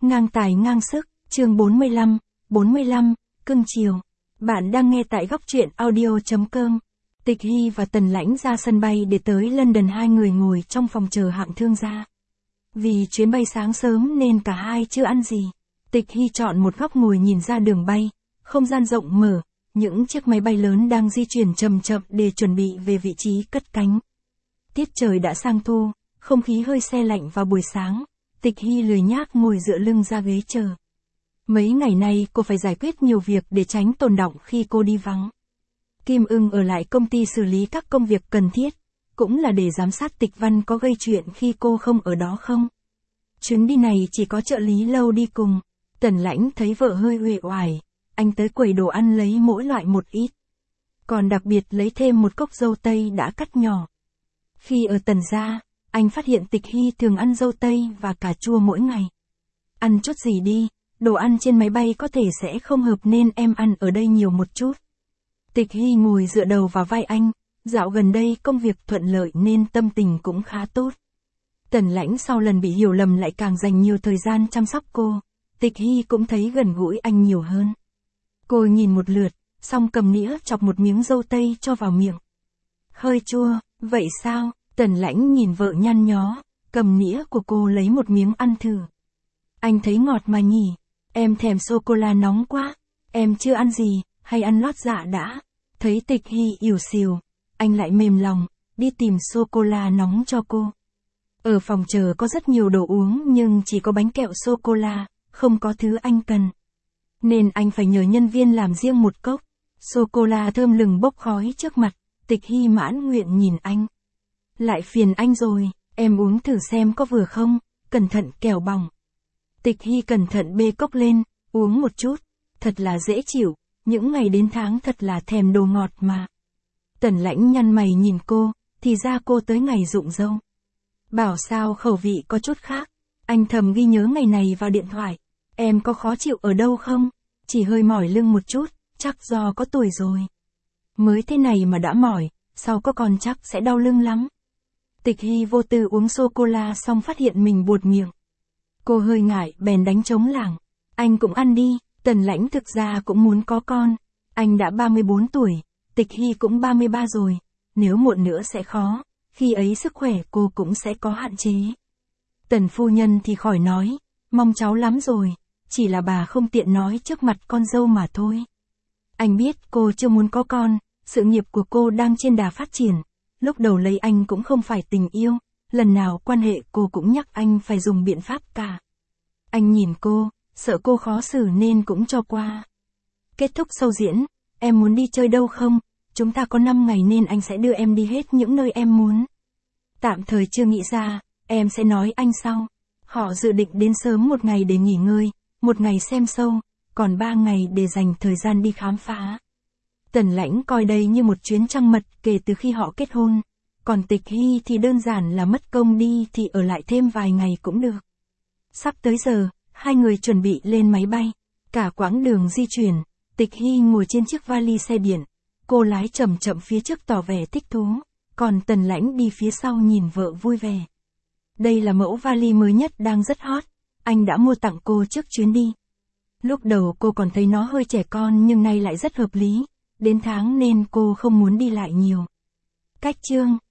Ngang tài ngang sức, chương 45, cưng chiều. Bạn đang nghe tại góc truyện audio.com. Tịch Hy và Tần Lãnh ra sân bay để tới London, hai người ngồi trong phòng chờ hạng thương gia. Vì chuyến bay sáng sớm nên cả hai chưa ăn gì. Tịch Hy chọn một góc ngồi nhìn ra đường bay, không gian rộng mở, những chiếc máy bay lớn đang di chuyển chậm chậm để chuẩn bị về vị trí cất cánh. Tiết trời đã sang thu, không khí hơi se lạnh vào buổi sáng. Tịch Hy lười nhác ngồi dựa lưng ra ghế chờ. Mấy ngày nay cô phải giải quyết nhiều việc để tránh tồn đọng khi cô đi vắng. Kim Ưng ở lại công ty xử lý các công việc cần thiết, cũng là để giám sát Tịch Văn có gây chuyện khi cô không ở đó không. Chuyến đi này chỉ có trợ lý Lâu đi cùng. Tần Lãnh thấy vợ hơi uể oải, anh tới quầy đồ ăn lấy mỗi loại một ít. Còn đặc biệt lấy thêm một cốc dâu tây đã cắt nhỏ. Khi ở Tần gia, anh phát hiện Tịch Hy thường ăn dâu tây và cà chua mỗi ngày. Ăn chút gì đi, đồ ăn trên máy bay có thể sẽ không hợp nên em ăn ở đây nhiều một chút. Tịch Hy ngồi dựa đầu vào vai anh, dạo gần đây công việc thuận lợi nên tâm tình cũng khá tốt. Tần Lãnh sau lần bị hiểu lầm lại càng dành nhiều thời gian chăm sóc cô, Tịch Hy cũng thấy gần gũi anh nhiều hơn. Cô nhìn một lượt, xong cầm nĩa chọc một miếng dâu tây cho vào miệng. Hơi chua, vậy sao? Tần Lãnh nhìn vợ nhăn nhó, cầm nĩa của cô lấy một miếng ăn thử. Anh thấy ngọt mà nhỉ, em thèm sô-cô-la nóng quá, em chưa ăn gì, hay ăn lót dạ đã. Thấy Tịch Hy ỉu xìu, anh lại mềm lòng, đi tìm sô-cô-la nóng cho cô. Ở phòng chờ có rất nhiều đồ uống nhưng chỉ có bánh kẹo sô-cô-la, không có thứ anh cần. Nên anh phải nhờ nhân viên làm riêng một cốc. Sô-cô-la thơm lừng bốc khói trước mặt, Tịch Hy mãn nguyện nhìn anh. Lại phiền anh rồi, em uống thử xem có vừa không, cẩn thận kẻo bỏng. Tịch Hy cẩn thận bê cốc lên, uống một chút, thật là dễ chịu, những ngày đến tháng thật là thèm đồ ngọt mà. Tần Lãnh nhăn mày nhìn cô, thì ra cô tới ngày rụng râu. Bảo sao khẩu vị có chút khác, anh thầm ghi nhớ ngày này vào điện thoại. Em có khó chịu ở đâu không? Chỉ hơi mỏi lưng một chút, chắc do có tuổi rồi. Mới thế này mà đã mỏi, sau có còn chắc sẽ đau lưng lắm. Tịch Hy vô tư uống sô-cô-la xong phát hiện mình buột miệng. Cô hơi ngại bèn đánh trống lảng. Anh cũng ăn đi, Tần Lãnh thực ra cũng muốn có con. Anh đã 34 tuổi, Tịch Hy cũng 33 rồi. Nếu muộn nữa sẽ khó, khi ấy sức khỏe cô cũng sẽ có hạn chế. Tần phu nhân thì khỏi nói, mong cháu lắm rồi, chỉ là bà không tiện nói trước mặt con dâu mà thôi. Anh biết cô chưa muốn có con, sự nghiệp của cô đang trên đà phát triển. Lúc đầu lấy anh cũng không phải tình yêu, lần nào quan hệ cô cũng nhắc anh phải dùng biện pháp cả. Anh nhìn cô, sợ cô khó xử nên cũng cho qua. Kết thúc show diễn, em muốn đi chơi đâu không? Chúng ta có 5 ngày nên anh sẽ đưa em đi hết những nơi em muốn. Tạm thời chưa nghĩ ra, em sẽ nói anh sau. Họ dự định đến sớm một ngày để nghỉ ngơi, một ngày xem show, còn 3 ngày để dành thời gian đi khám phá. Tần Lãnh coi đây như một chuyến trăng mật kể từ khi họ kết hôn, còn Tịch Hy thì đơn giản là mất công đi thì ở lại thêm vài ngày cũng được. Sắp tới giờ, hai người chuẩn bị lên máy bay, cả quãng đường di chuyển, Tịch Hy ngồi trên chiếc vali xe điện, cô lái chậm chậm phía trước tỏ vẻ thích thú, còn Tần Lãnh đi phía sau nhìn vợ vui vẻ. Đây là mẫu vali mới nhất đang rất hot, anh đã mua tặng cô trước chuyến đi. Lúc đầu cô còn thấy nó hơi trẻ con nhưng nay lại rất hợp lý, đến tháng nên cô không muốn đi lại nhiều. Cách chương